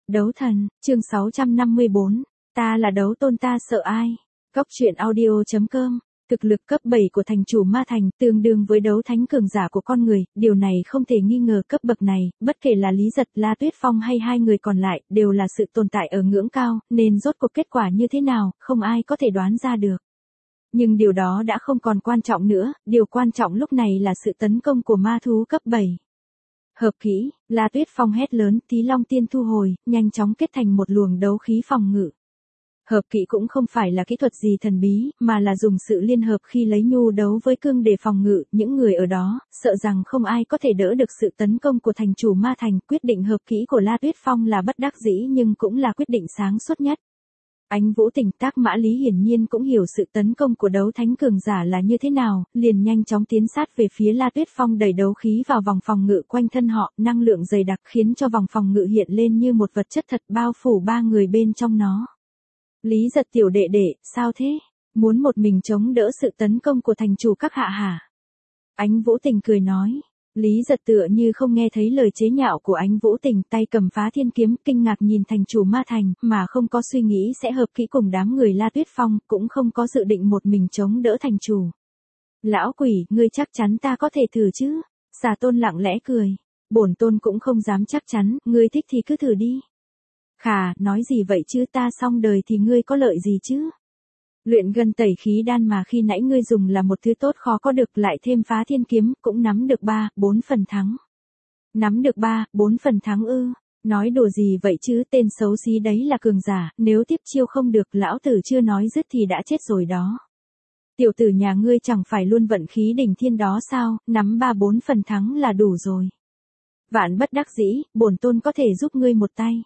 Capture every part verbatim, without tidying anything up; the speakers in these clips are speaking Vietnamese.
Đấu thần, chương sáu trăm năm mươi bốn, ta là đấu tôn ta sợ ai? Góc truyện audio chấm com. Thực lực cấp bảy của thành chủ ma thành tương đương với đấu thánh cường giả của con người, điều này không thể nghi ngờ. Cấp bậc này, bất kể là Lý Giật, La Tuyết Phong hay hai người còn lại, đều là sự tồn tại ở ngưỡng cao, nên rốt cuộc kết quả như thế nào, không ai có thể đoán ra được. Nhưng điều đó đã không còn quan trọng nữa, điều quan trọng lúc này là sự tấn công của ma thú cấp bảy. Hợp kỹ, La Tuyết Phong hét lớn, Tí Long Tiên thu hồi, nhanh chóng kết thành một luồng đấu khí phòng ngự. Hợp kỹ cũng không phải là kỹ thuật gì thần bí, mà là dùng sự liên hợp khi lấy nhu đấu với cương để phòng ngự. Những người ở đó, sợ rằng không ai có thể đỡ được sự tấn công của thành chủ ma thành. Quyết định hợp kỹ của La Tuyết Phong là bất đắc dĩ nhưng cũng là quyết định sáng suốt nhất. Ánh Vũ Tình, Tác Mã Lý hiển nhiên cũng hiểu sự tấn công của đấu thánh cường giả là như thế nào, liền nhanh chóng tiến sát về phía La Tuyết Phong, đẩy đấu khí vào vòng phòng ngự quanh thân họ, năng lượng dày đặc khiến cho vòng phòng ngự hiện lên như một vật chất thật, bao phủ ba người bên trong nó. Lý Giật tiểu đệ đệ, sao thế? Muốn một mình chống đỡ sự tấn công của thành chủ các hạ hả? Ánh Vũ Tình cười nói. Lý Giật tựa như không nghe thấy lời chế nhạo của Ánh Vũ Tình, tay cầm Phá Thiên Kiếm, kinh ngạc nhìn thành chủ ma thành, mà không có suy nghĩ sẽ hợp kỹ cùng đám người La Tuyết Phong, cũng không có dự định một mình chống đỡ thành chủ. Lão quỷ, ngươi chắc chắn ta có thể thử chứ? Xà Tôn lặng lẽ cười. Bổn tôn cũng không dám chắc chắn, ngươi thích thì cứ thử đi. Khà, nói gì vậy chứ, ta xong đời thì ngươi có lợi gì chứ? Luyện gân tẩy khí đan mà khi nãy ngươi dùng là một thứ tốt khó có được, lại thêm Phá Thiên Kiếm, cũng nắm được ba, bốn phần thắng. Nắm được ba, bốn phần thắng ư? Nói đùa gì vậy chứ, tên xấu xí đấy là cường giả, nếu tiếp chiêu không được, lão tử chưa nói dứt thì đã chết rồi đó. Tiểu tử nhà ngươi chẳng phải luôn vận khí đỉnh thiên đó sao, nắm ba bốn phần thắng là đủ rồi. Vạn bất đắc dĩ, bổn tôn có thể giúp ngươi một tay.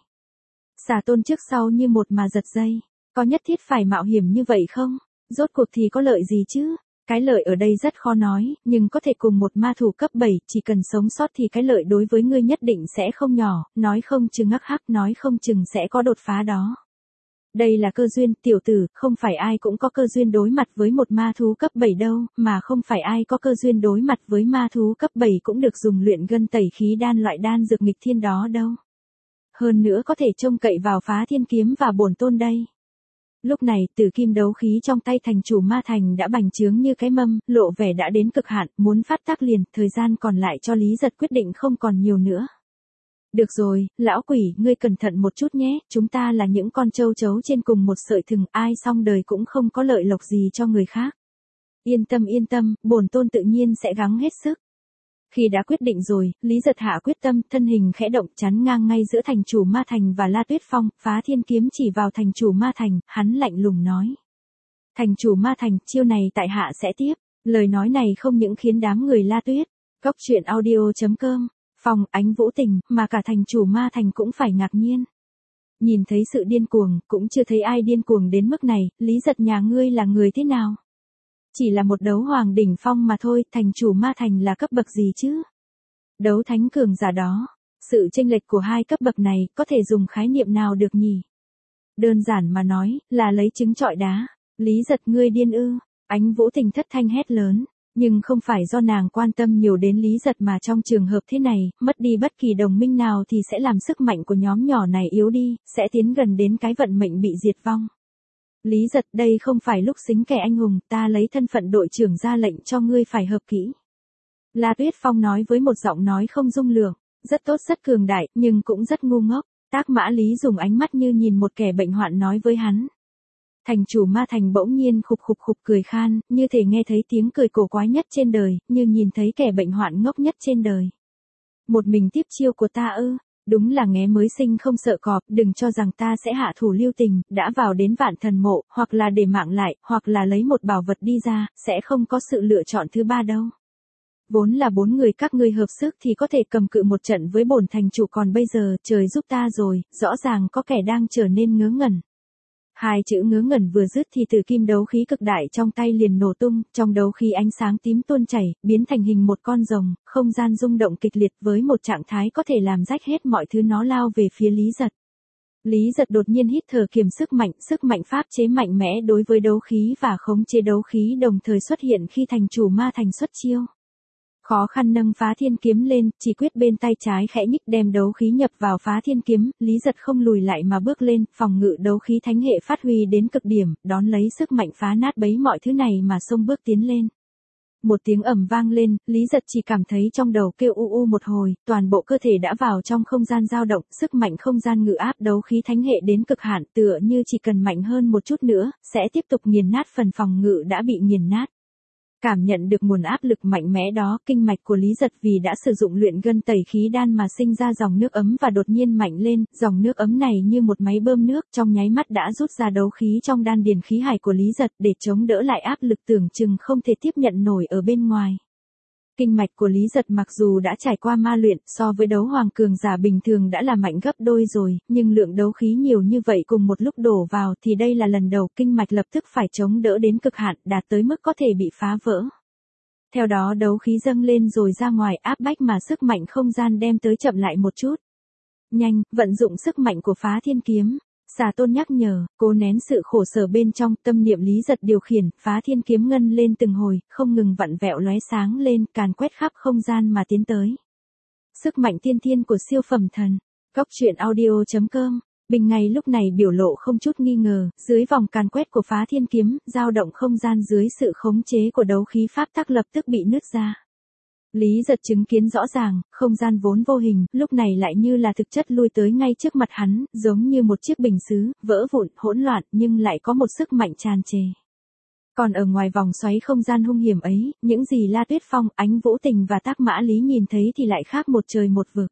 Xà Tôn trước sau như một mà giật dây. Có nhất thiết phải mạo hiểm như vậy không? Rốt cuộc thì có lợi gì chứ? Cái lợi ở đây rất khó nói, nhưng có thể cùng một ma thủ cấp bảy, chỉ cần sống sót thì cái lợi đối với ngươi nhất định sẽ không nhỏ, nói không chừng ngắc hắc, nói không chừng sẽ có đột phá đó. Đây là cơ duyên, tiểu tử, không phải ai cũng có cơ duyên đối mặt với một ma thú cấp bảy đâu, mà không phải ai có cơ duyên đối mặt với ma thú cấp bảy cũng được dùng luyện gân tẩy khí đan loại đan dược nghịch thiên đó đâu. Hơn nữa có thể trông cậy vào Phá Thiên Kiếm và bổn tôn đây. Lúc này, tử kim đấu khí trong tay thành chủ ma thành đã bành trướng như cái mâm, lộ vẻ đã đến cực hạn, muốn phát tác liền, thời gian còn lại cho Lý Giật quyết định không còn nhiều nữa. Được rồi, lão quỷ, ngươi cẩn thận một chút nhé, chúng ta là những con trâu trấu trên cùng một sợi thừng, ai xong đời cũng không có lợi lộc gì cho người khác. Yên tâm yên tâm, bổn tôn tự nhiên sẽ gắng hết sức. Khi đã quyết định rồi, Lý Giật hạ quyết tâm, thân hình khẽ động, chắn ngang ngay giữa thành chủ ma thành và La Tuyết Phong, Phá Thiên Kiếm chỉ vào thành chủ ma thành, hắn lạnh lùng nói. Thành chủ ma thành, chiêu này tại hạ sẽ tiếp. Lời nói này không những khiến đám người La Tuyết, Góc truyện audio chấm com, Phong, Ánh Vũ Tình, mà cả thành chủ ma thành cũng phải ngạc nhiên. Nhìn thấy sự điên cuồng, cũng chưa thấy ai điên cuồng đến mức này, Lý Giật nhà ngươi là người thế nào? Chỉ là một đấu hoàng đỉnh phong mà thôi, thành chủ ma thành là cấp bậc gì chứ? Đấu thánh cường giả đó. Sự chênh lệch của hai cấp bậc này có thể dùng khái niệm nào được nhỉ? Đơn giản mà nói, là lấy trứng trọi đá. Lý Giật, ngươi điên ư? Ánh Vũ Tình thất thanh hét lớn. Nhưng không phải do nàng quan tâm nhiều đến Lý Giật mà trong trường hợp thế này, mất đi bất kỳ đồng minh nào thì sẽ làm sức mạnh của nhóm nhỏ này yếu đi, sẽ tiến gần đến cái vận mệnh bị diệt vong. Lý Giật, đây không phải lúc xính kẻ anh hùng, ta lấy thân phận đội trưởng ra lệnh cho ngươi phải hợp kỹ. La Tuyết Phong nói với một giọng nói không dung lượng, rất tốt rất cường đại, nhưng cũng rất ngu ngốc. Tác Mã Lý dùng ánh mắt như nhìn một kẻ bệnh hoạn nói với hắn. Thành chủ ma thành bỗng nhiên khục khục khục cười khan, như thể nghe thấy tiếng cười cổ quái nhất trên đời, như nhìn thấy kẻ bệnh hoạn ngốc nhất trên đời. Một mình tiếp chiêu của ta ư? Đúng là nghé mới sinh không sợ cọp, đừng cho rằng ta sẽ hạ thủ lưu tình, đã vào đến Vạn Thần Mộ, hoặc là để mạng lại, hoặc là lấy một bảo vật đi ra, sẽ không có sự lựa chọn thứ ba đâu. Vốn là bốn người các ngươi hợp sức thì có thể cầm cự một trận với bổn thành chủ, còn bây giờ, trời giúp ta rồi, rõ ràng có kẻ đang trở nên ngớ ngẩn. Hai chữ ngớ ngẩn vừa dứt thì từ kim đấu khí cực đại trong tay liền nổ tung, trong đấu khí ánh sáng tím tuôn chảy, biến thành hình một con rồng, không gian rung động kịch liệt với một trạng thái có thể làm rách hết mọi thứ, nó lao về phía Lý Giật. Lý Giật đột nhiên hít thở kiềm sức mạnh, sức mạnh pháp chế mạnh mẽ đối với đấu khí và khống chế đấu khí đồng thời xuất hiện khi thành chủ ma thành xuất chiêu. Khó khăn nâng phá thiên kiếm lên, chỉ quyết bên tay trái khẽ nhích đem đấu khí nhập vào phá thiên kiếm, Lý Giật không lùi lại mà bước lên, phòng ngự đấu khí thánh hệ phát huy đến cực điểm, đón lấy sức mạnh phá nát bấy mọi thứ này mà xông bước tiến lên. Một tiếng ầm vang lên, Lý Giật chỉ cảm thấy trong đầu kêu u u một hồi, toàn bộ cơ thể đã vào trong không gian dao động, sức mạnh không gian ngự áp đấu khí thánh hệ đến cực hạn, tựa như chỉ cần mạnh hơn một chút nữa, sẽ tiếp tục nghiền nát phần phòng ngự đã bị nghiền nát. Cảm nhận được nguồn áp lực mạnh mẽ đó, kinh mạch của Lý Giật vì đã sử dụng luyện gân tẩy khí đan mà sinh ra dòng nước ấm và đột nhiên mạnh lên, dòng nước ấm này như một máy bơm nước trong nháy mắt đã rút ra đấu khí trong đan điền khí hải của Lý Giật để chống đỡ lại áp lực tưởng chừng không thể tiếp nhận nổi ở bên ngoài. Kinh mạch của Lý Giật mặc dù đã trải qua ma luyện, so với đấu hoàng cường giả bình thường đã là mạnh gấp đôi rồi, nhưng lượng đấu khí nhiều như vậy cùng một lúc đổ vào thì đây là lần đầu kinh mạch lập tức phải chống đỡ đến cực hạn, đạt tới mức có thể bị phá vỡ. Theo đó đấu khí dâng lên rồi ra ngoài, áp bách mà sức mạnh không gian đem tới chậm lại một chút. Nhanh, vận dụng sức mạnh của phá thiên kiếm. Xà Tôn nhắc nhở, cố nén sự khổ sở bên trong, tâm niệm Lý Giật điều khiển, phá thiên kiếm ngân lên từng hồi, không ngừng vặn vẹo lóe sáng lên, càn quét khắp không gian mà tiến tới. Sức mạnh tiên thiên của siêu phẩm thần. Góc truyện audio chấm com. Bình ngay lúc này biểu lộ không chút nghi ngờ, dưới vòng càn quét của phá thiên kiếm, dao động không gian dưới sự khống chế của đấu khí pháp tắc lập tức bị nứt ra. Lý Giật chứng kiến rõ ràng, không gian vốn vô hình, lúc này lại như là thực chất lui tới ngay trước mặt hắn, giống như một chiếc bình sứ, vỡ vụn, hỗn loạn, nhưng lại có một sức mạnh tràn trề. Còn ở ngoài vòng xoáy không gian hung hiểm ấy, những gì La Tuyết Phong, Ánh Vũ Tình và Tác Mã Lý nhìn thấy thì lại khác một trời một vực.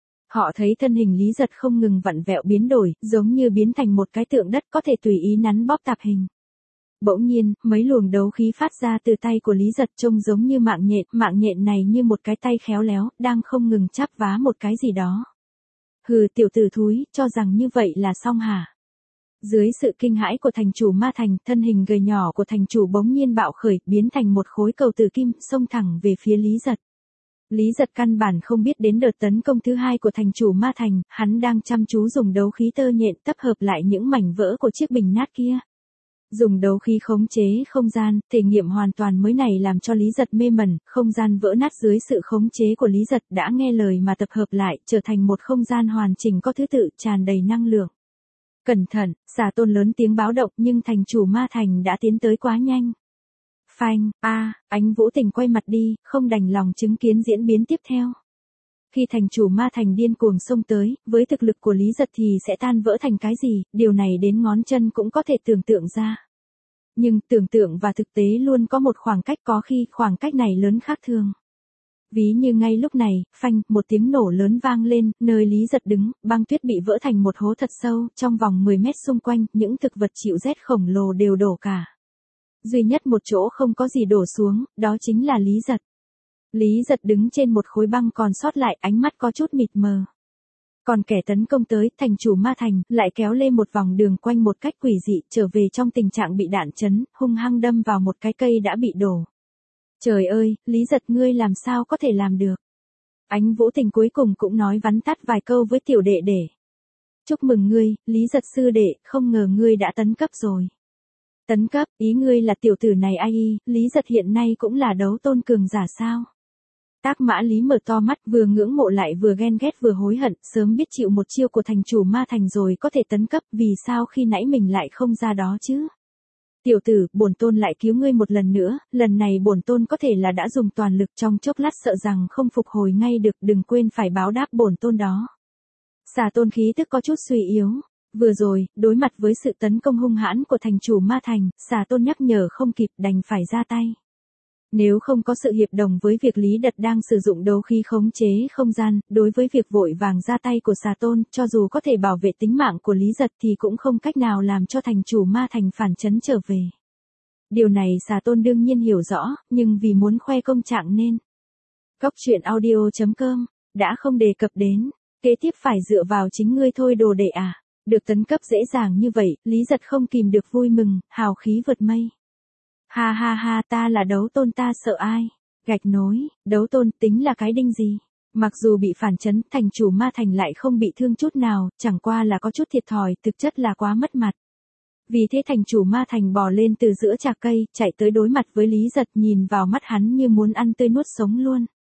Họ thấy thân hình Lý Giật không ngừng vặn vẹo biến đổi, giống như biến thành một cái tượng đất có thể tùy ý nắn bóp tạp hình. Bỗng nhiên, mấy luồng đấu khí phát ra từ tay của Lý Giật trông giống như mạng nhện, mạng nhện này như một cái tay khéo léo, đang không ngừng chắp vá một cái gì đó. Hừ, tiểu tử thúi, cho rằng như vậy là xong hả? Dưới sự kinh hãi của thành chủ ma thành, thân hình gầy nhỏ của thành chủ bỗng nhiên bạo khởi, biến thành một khối cầu tử kim, xông thẳng về phía Lý Giật. Lý Giật căn bản không biết đến đợt tấn công thứ hai của thành chủ ma thành, hắn đang chăm chú dùng đấu khí tơ nhện tập hợp lại những mảnh vỡ của chiếc bình nát kia. Dùng đấu khí khống chế không gian, thể nghiệm hoàn toàn mới này làm cho Lý Giật mê mẩn, không gian vỡ nát dưới sự khống chế của Lý Giật đã nghe lời mà tập hợp lại, trở thành một không gian hoàn chỉnh có thứ tự, tràn đầy năng lượng. Cẩn thận, Xà Tôn lớn tiếng báo động nhưng thành chủ ma thành đã tiến tới quá nhanh. Phanh, a, à, Ánh Vũ Tình quay mặt đi, không đành lòng chứng kiến diễn biến tiếp theo. Khi thành chủ ma thành điên cuồng xông tới, với thực lực của Lý Giật thì sẽ tan vỡ thành cái gì, điều này đến ngón chân cũng có thể tưởng tượng ra. Nhưng tưởng tượng và thực tế luôn có một khoảng cách, có khi khoảng cách này lớn khác thường. Ví như ngay lúc này, phanh, một tiếng nổ lớn vang lên, nơi Lý Giật đứng, băng tuyết bị vỡ thành một hố thật sâu, trong vòng mười mét xung quanh, những thực vật chịu rét khổng lồ đều đổ cả. Duy nhất một chỗ không có gì đổ xuống, đó chính là Lý Giật. Lý Giật đứng trên một khối băng còn sót lại, ánh mắt có chút mịt mờ. Còn kẻ tấn công tới, thành chủ ma thành, lại kéo lên một vòng đường quanh một cách quỷ dị, trở về trong tình trạng bị đạn chấn, hung hăng đâm vào một cái cây đã bị đổ. Trời ơi, Lý Giật ngươi làm sao có thể làm được? Ánh Vũ Tình cuối cùng cũng nói vắn tắt vài câu với tiểu đệ đệ. Chúc mừng ngươi, Lý Giật sư đệ, không ngờ ngươi đã tấn cấp rồi. Tấn cấp, ý ngươi là tiểu tử này ai y, Lý Giật hiện nay cũng là đấu tôn cường giả sao? Tác Mã Lý mở to mắt, vừa ngưỡng mộ lại vừa ghen ghét vừa hối hận, sớm biết chịu một chiêu của thành chủ ma thành rồi có thể tấn cấp, vì sao khi nãy mình lại không ra đó chứ? Tiểu tử, bổn tôn lại cứu ngươi một lần nữa, lần này bổn tôn có thể là đã dùng toàn lực, trong chốc lát sợ rằng không phục hồi ngay được, đừng quên phải báo đáp bổn tôn đó. Xà Tôn khí tức có chút suy yếu. Vừa rồi, đối mặt với sự tấn công hung hãn của thành chủ ma thành, Xà Tôn nhắc nhở không kịp, đành phải ra tay. Nếu không có sự hiệp đồng với việc Lý Đật đang sử dụng đấu khí khống chế không gian, đối với việc vội vàng ra tay của Xà Tôn, cho dù có thể bảo vệ tính mạng của Lý Giật thì cũng không cách nào làm cho thành chủ ma thành phản chấn trở về. Điều này Xà Tôn đương nhiên hiểu rõ, nhưng vì muốn khoe công trạng nên. Góc truyện audio chấm com, đã không đề cập đến, kế tiếp phải dựa vào chính ngươi thôi đồ đệ à. Được tấn cấp dễ dàng như vậy, Lý Giật không kìm được vui mừng, hào khí vượt mây. Ha ha ha, ta là đấu tôn, ta sợ ai? Gạch nối, đấu tôn tính là cái đinh gì? Mặc dù bị phản chấn, thành chủ ma thành lại không bị thương chút nào, chẳng qua là có chút thiệt thòi, thực chất là quá mất mặt. Vì thế thành chủ ma thành bò lên từ giữa chạc cây, chạy tới đối mặt với Lý Giật, nhìn vào mắt hắn như muốn ăn tươi nuốt sống luôn.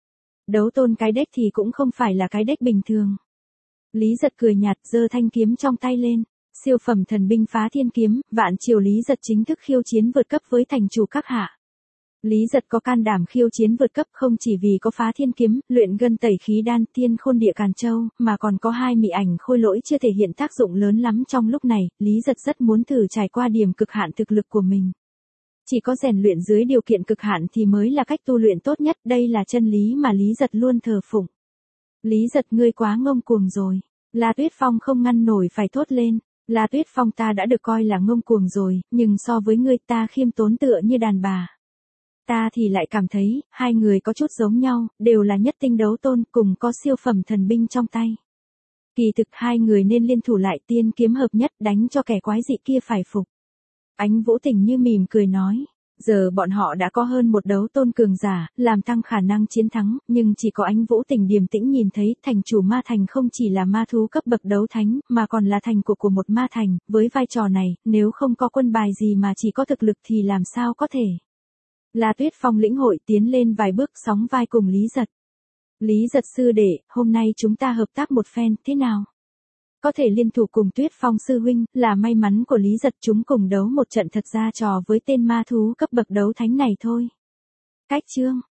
Đấu tôn cái deck thì cũng không phải là cái deck bình thường. Lý Giật cười nhạt, giơ thanh kiếm trong tay lên. Siêu phẩm thần binh phá thiên kiếm, vạn triều Lý Giật chính thức khiêu chiến vượt cấp với thành chủ các hạ. Lý Giật có can đảm khiêu chiến vượt cấp không chỉ vì có phá thiên kiếm, luyện gân tẩy khí đan, tiên khôn địa càn châu, mà còn có hai mị ảnh khôi lỗi chưa thể hiện tác dụng lớn lắm trong lúc này. Lý Giật rất muốn thử trải qua điểm cực hạn thực lực của mình. Chỉ có rèn luyện dưới điều kiện cực hạn thì mới là cách tu luyện tốt nhất, đây là chân lý mà Lý Giật luôn thờ phụng. Lý Giật, ngươi quá ngông cuồng rồi. La Tuyết Phong không ngăn nổi phải thốt lên. La Tuyết Phong, ta đã được coi là ngông cuồng rồi, nhưng so với ngươi ta khiêm tốn tựa như đàn bà. Ta thì lại cảm thấy, hai người có chút giống nhau, đều là nhất tinh đấu tôn, cùng có siêu phẩm thần binh trong tay. Kỳ thực hai người nên liên thủ lại, tiên kiếm hợp nhất, đánh cho kẻ quái dị kia phải phục. Ánh Vũ Tình như mỉm cười nói. Giờ bọn họ đã có hơn một đấu tôn cường giả, làm tăng khả năng chiến thắng, nhưng chỉ có Ánh Vũ Tình điềm tĩnh nhìn thấy, thành chủ ma thành không chỉ là ma thú cấp bậc đấu thánh, mà còn là thành của của một ma thành, với vai trò này, nếu không có quân bài gì mà chỉ có thực lực thì làm sao có thể. La Tuyết Phong lĩnh hội, tiến lên vài bước, sóng vai cùng Lý Giật. Lý Giật sư đệ, hôm nay chúng ta hợp tác một phen, thế nào? Có thể liên thủ cùng Tuyết Phong sư huynh, là may mắn của Lý Giật, chúng cùng đấu một trận, thật ra trò với tên ma thú cấp bậc đấu thánh này thôi. Cách chương